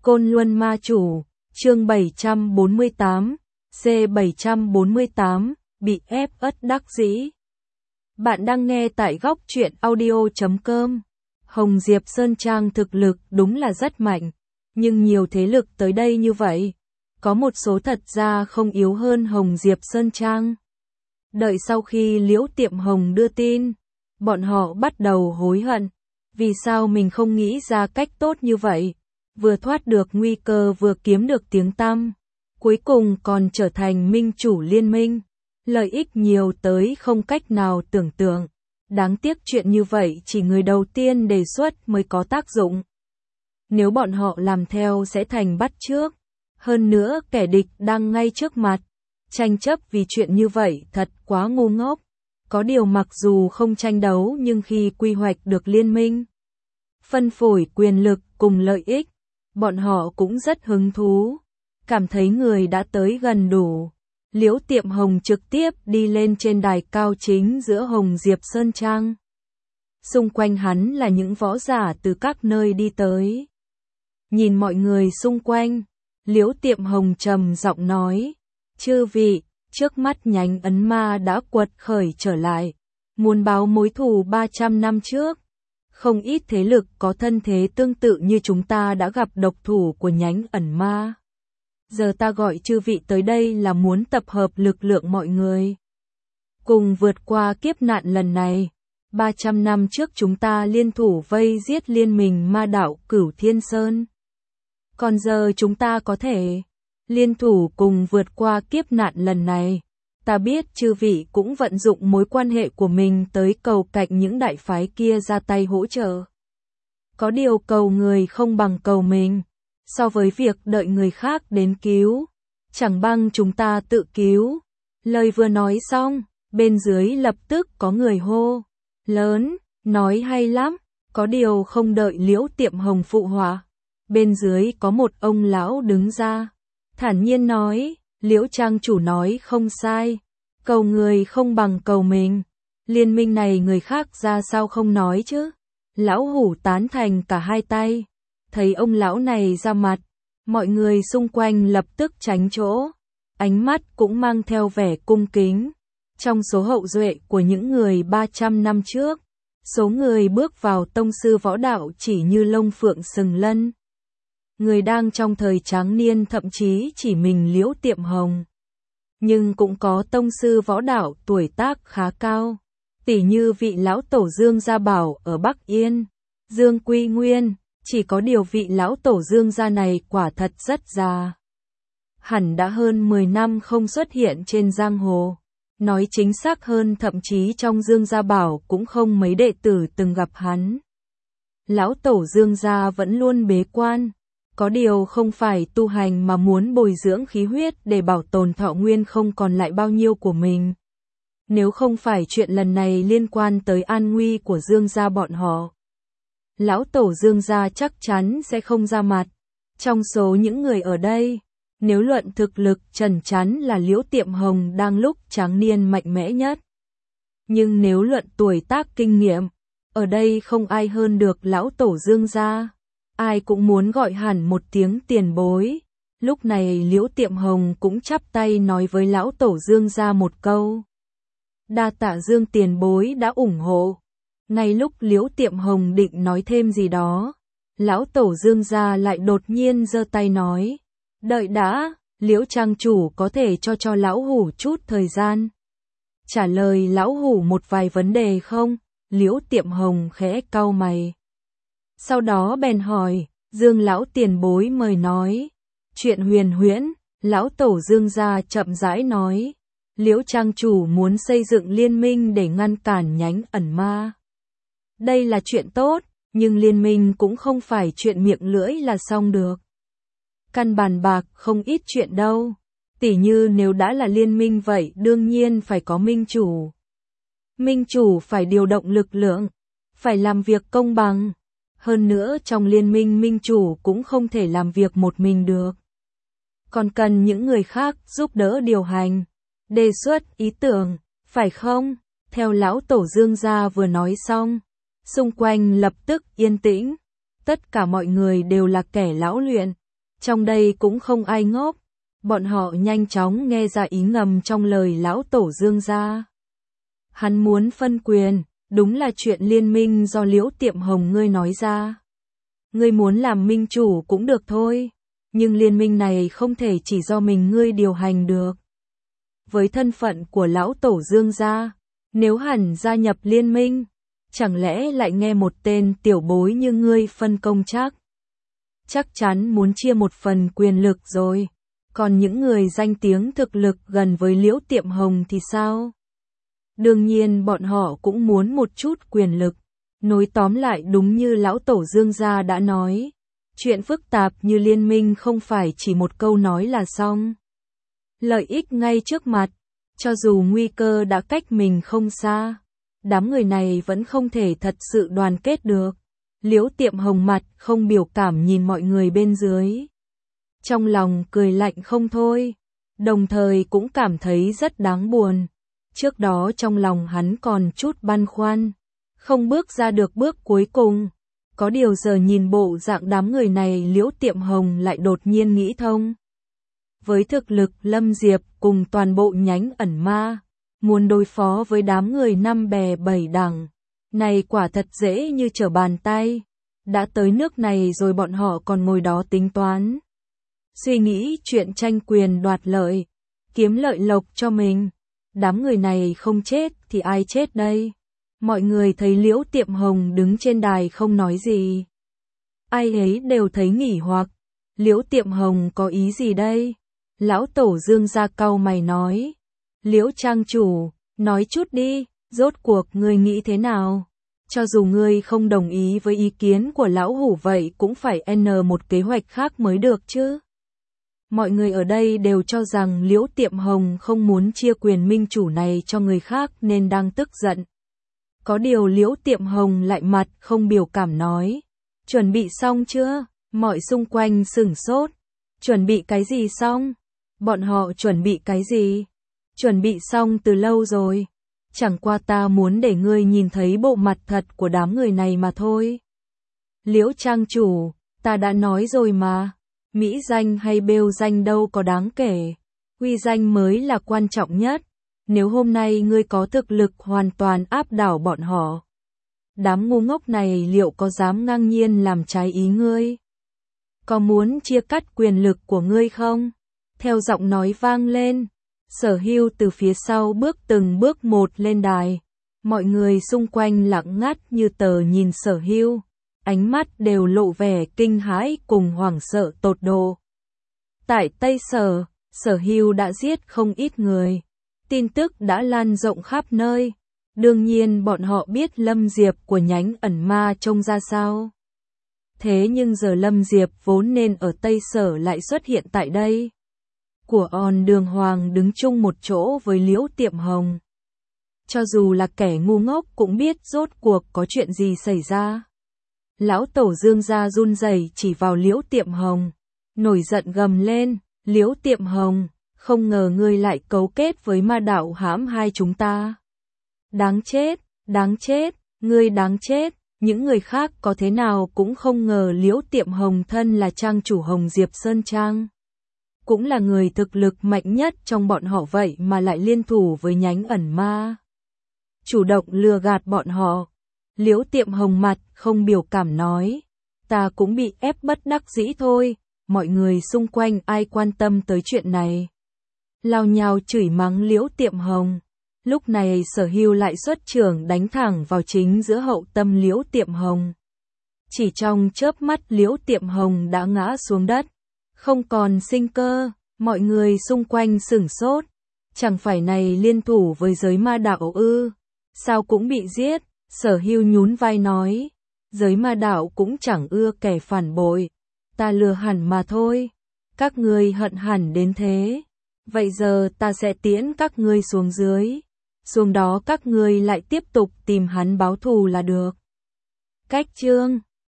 Côn Luân Ma Chủ, chương 748, C748, bị ép ất đắc dĩ. Bạn đang nghe tại góc truyện audio.com. Hồng Diệp Sơn Trang thực lực đúng là rất mạnh, nhưng nhiều thế lực tới đây như vậy, có một số thật ra không yếu hơn Hồng Diệp Sơn Trang. Đợi sau khi Liễu Tiệm Hồng đưa tin, bọn họ bắt đầu hối hận, vì sao mình không nghĩ ra cách tốt như vậy, vừa thoát được nguy cơ vừa kiếm được tiếng tăm, cuối cùng còn trở thành minh chủ liên minh, lợi ích nhiều tới không cách nào tưởng tượng. Đáng tiếc chuyện như vậy chỉ người đầu tiên đề xuất mới có tác dụng. Nếu bọn họ làm theo sẽ thành bắt chước, hơn nữa kẻ địch đang ngay trước mặt. Tranh chấp vì chuyện như vậy thật quá ngu ngốc. Có điều mặc dù không tranh đấu nhưng khi quy hoạch được liên minh, phân phối quyền lực cùng lợi ích, bọn họ cũng rất hứng thú, cảm thấy người đã tới gần đủ. Liễu Tiệm Hồng trực tiếp đi lên trên đài cao chính giữa Hồng Diệp Sơn Trang. Xung quanh hắn là những võ giả từ các nơi đi tới. Nhìn mọi người xung quanh, Liễu Tiệm Hồng trầm giọng nói, chư vị, trước mắt nhánh ấn ma đã quật khởi trở lại, muốn báo mối thù 300 năm trước. Không ít thế lực có thân thế tương tự như chúng ta đã gặp độc thủ của nhánh ẩn ma. Giờ ta gọi chư vị tới đây là muốn tập hợp lực lượng mọi người, cùng vượt qua kiếp nạn lần này. 300 năm trước chúng ta liên thủ vây giết liên minh ma đạo Cửu Thiên Sơn. Còn giờ chúng ta có thể liên thủ cùng vượt qua kiếp nạn lần này. Ta biết chư vị cũng vận dụng mối quan hệ của mình tới cầu cạnh những đại phái kia ra tay hỗ trợ. Có điều cầu người không bằng cầu mình. So với việc đợi người khác đến cứu, chẳng bằng chúng ta tự cứu. Lời vừa nói xong, bên dưới lập tức có người hô lớn, nói hay lắm. Có điều không đợi Liễu Tiệm Hồng phụ họa, bên dưới có một ông lão đứng ra, thản nhiên nói, Liễu Trang chủ nói không sai, cầu người không bằng cầu mình. Liên minh này người khác ra sao không nói chứ. Lão hủ tán thành cả hai tay. Thấy ông lão này ra mặt, mọi người xung quanh lập tức tránh chỗ, ánh mắt cũng mang theo vẻ cung kính. Trong số hậu duệ của những người 300 năm trước, số người bước vào tông sư võ đạo chỉ như lông phượng sừng lân. Người đang trong thời tráng niên thậm chí chỉ mình Liễu Tiệm Hồng. Nhưng cũng có tông sư võ đạo tuổi tác khá cao, tỉ như vị lão tổ Dương Gia Bảo ở Bắc Yên, Dương Quy Nguyên. Chỉ có điều vị lão tổ Dương gia này quả thật rất già. Hẳn đã hơn 10 năm không xuất hiện trên giang hồ. Nói chính xác hơn thậm chí trong Dương Gia Bảo cũng không mấy đệ tử từng gặp hắn. Lão tổ Dương gia vẫn luôn bế quan. Có điều không phải tu hành mà muốn bồi dưỡng khí huyết để bảo tồn thọ nguyên không còn lại bao nhiêu của mình. Nếu không phải chuyện lần này liên quan tới an nguy của Dương gia bọn họ, lão tổ Dương gia chắc chắn sẽ không ra mặt. Trong số những người ở đây, nếu luận thực lực chẩn chắn là Liễu Tiệm Hồng đang lúc tráng niên mạnh mẽ nhất. Nhưng nếu luận tuổi tác kinh nghiệm, ở đây không ai hơn được lão tổ Dương gia. Ai cũng muốn gọi hẳn một tiếng tiền bối. Lúc này Liễu Tiệm Hồng cũng chắp tay nói với lão tổ Dương gia một câu. Đa tạ Dương tiền bối đã ủng hộ. Ngay lúc Liễu Tiệm Hồng định nói thêm gì đó, lão tổ Dương gia lại đột nhiên giơ tay nói, đợi đã, Liễu Trang chủ có thể cho lão hủ chút thời gian trả lời lão hủ một vài vấn đề không? Liễu Tiệm Hồng khẽ cau mày, sau đó bèn hỏi, Dương lão tiền bối mời nói. Chuyện huyền huyễn. Lão tổ Dương gia chậm rãi nói, Liễu Trang chủ muốn xây dựng liên minh để ngăn cản nhánh ẩn ma. Đây là chuyện tốt, nhưng liên minh cũng không phải chuyện miệng lưỡi là xong được. Căn bàn bạc không ít chuyện đâu. Tỉ như nếu đã là liên minh vậy đương nhiên phải có minh chủ. Minh chủ phải điều động lực lượng, phải làm việc công bằng. Hơn nữa trong liên minh minh chủ cũng không thể làm việc một mình được. Còn cần những người khác giúp đỡ điều hành, đề xuất ý tưởng, phải không? Theo lão tổ Dương gia vừa nói xong, xung quanh lập tức yên tĩnh. Tất cả mọi người đều là kẻ lão luyện, Trong đây cũng không ai ngốc, bọn họ nhanh chóng nghe ra ý ngầm trong lời lão tổ Dương gia. Hắn muốn phân quyền, đúng là chuyện liên minh do Liễu Tiệm Hồng ngươi nói ra. Ngươi muốn làm minh chủ cũng được thôi, nhưng liên minh này không thể chỉ do mình ngươi điều hành được. Với thân phận của lão tổ Dương gia, nếu hẳn gia nhập liên minh, chẳng lẽ lại nghe một tên tiểu bối như ngươi phân công chắc? Chắc chắn muốn chia một phần quyền lực rồi, còn những người danh tiếng thực lực gần với Liễu Tiệm Hồng thì sao? Đương nhiên bọn họ cũng muốn một chút quyền lực. Nói tóm lại đúng như lão tổ Dương gia đã nói, chuyện phức tạp như liên minh không phải chỉ một câu nói là xong. Lợi ích ngay trước mặt, cho dù nguy cơ đã cách mình không xa, đám người này vẫn không thể thật sự đoàn kết được. Liễu Tiệm Hồng mặt không biểu cảm nhìn mọi người bên dưới. Trong lòng cười lạnh không thôi, đồng thời cũng cảm thấy rất đáng buồn. Trước đó trong lòng hắn còn chút băn khoăn, không bước ra được bước cuối cùng. Có điều giờ nhìn bộ dạng đám người này Liễu Tiệm Hồng lại đột nhiên nghĩ thông. Với thực lực Lâm Diệp cùng toàn bộ nhánh ẩn ma, muốn đối phó với đám người năm bè bảy đằng, này quả thật dễ như trở bàn tay. Đã tới nước này rồi bọn họ còn ngồi đó tính toán. Suy nghĩ chuyện tranh quyền đoạt lợi, kiếm lợi lộc cho mình. Đám người này không chết thì ai chết đây? Mọi người thấy Liễu Tiệm Hồng đứng trên đài không nói gì. Ai ấy đều thấy nghỉ hoặc. Liễu Tiệm Hồng có ý gì đây? Lão tổ Dương gia cau mày nói. Liễu trang chủ, nói chút đi, rốt cuộc ngươi nghĩ thế nào? Cho dù ngươi không đồng ý với ý kiến của lão hủ vậy cũng phải một kế hoạch khác mới được chứ. Mọi người ở đây đều cho rằng Liễu Tiệm Hồng không muốn chia quyền minh chủ này cho người khác nên đang tức giận. Có điều Liễu Tiệm Hồng lại mặt không biểu cảm nói. Chuẩn bị xong chưa? Mọi xung quanh sửng sốt. Chuẩn bị cái gì xong? Bọn họ chuẩn bị cái gì? Chuẩn bị xong từ lâu rồi. Chẳng qua ta muốn để ngươi nhìn thấy bộ mặt thật của đám người này mà thôi. Liễu trang chủ, ta đã nói rồi mà. Mỹ danh hay bêu danh đâu có đáng kể. Uy danh mới là quan trọng nhất. Nếu hôm nay ngươi có thực lực hoàn toàn áp đảo bọn họ, đám ngu ngốc này liệu có dám ngang nhiên làm trái ý ngươi? Có muốn chia cắt quyền lực của ngươi không? Theo giọng nói vang lên, Sở Hưu từ phía sau bước từng bước một lên đài. Mọi người xung quanh lặng ngắt như tờ nhìn Sở Hưu, ánh mắt đều lộ vẻ kinh hãi cùng hoảng sợ tột độ. Tại Tây Sở, Sở Hưu đã giết không ít người. Tin tức đã lan rộng khắp nơi. Đương nhiên bọn họ biết Lâm Diệp của nhánh ẩn ma trông ra sao. Thế nhưng giờ Lâm Diệp vốn nên ở Tây Sở lại xuất hiện tại đây. Của On đường hoàng đứng chung một chỗ với Liễu Tiệm Hồng. Cho dù là kẻ ngu ngốc cũng biết rốt cuộc có chuyện gì xảy ra. Lão tổ Dương gia run rẩy chỉ vào Liễu Tiệm Hồng, nổi giận gầm lên. Liễu Tiệm Hồng, không ngờ ngươi lại cấu kết với ma đạo hãm hai chúng ta. Đáng chết, ngươi đáng chết. Những người khác có thế nào cũng không ngờ Liễu Tiệm Hồng thân là trang chủ Hồng Diệp Sơn Trang. Cũng là người thực lực mạnh nhất trong bọn họ vậy mà lại liên thủ với nhánh ẩn ma. Chủ động lừa gạt bọn họ. Liễu Tiệm Hồng mặt không biểu cảm nói. Ta cũng bị ép bất đắc dĩ thôi. Mọi người xung quanh ai quan tâm tới chuyện này. Lao nhao chửi mắng Liễu Tiệm Hồng. Lúc này Sở Hưu lại xuất trưởng đánh thẳng vào chính giữa hậu tâm Liễu Tiệm Hồng. Chỉ trong chớp mắt Liễu Tiệm Hồng đã ngã xuống đất. Không còn sinh cơ, mọi người xung quanh sửng sốt. Chẳng phải này liên thủ với giới ma đạo ư? Sao cũng bị giết? Sở Hưu nhún vai nói. Giới ma đạo cũng chẳng ưa kẻ phản bội. Ta lừa hẳn mà thôi. Các ngươi hận hẳn đến thế. Vậy giờ ta sẽ tiễn các ngươi xuống dưới. Xuống đó các ngươi lại tiếp tục tìm hắn báo thù là được. Cách chương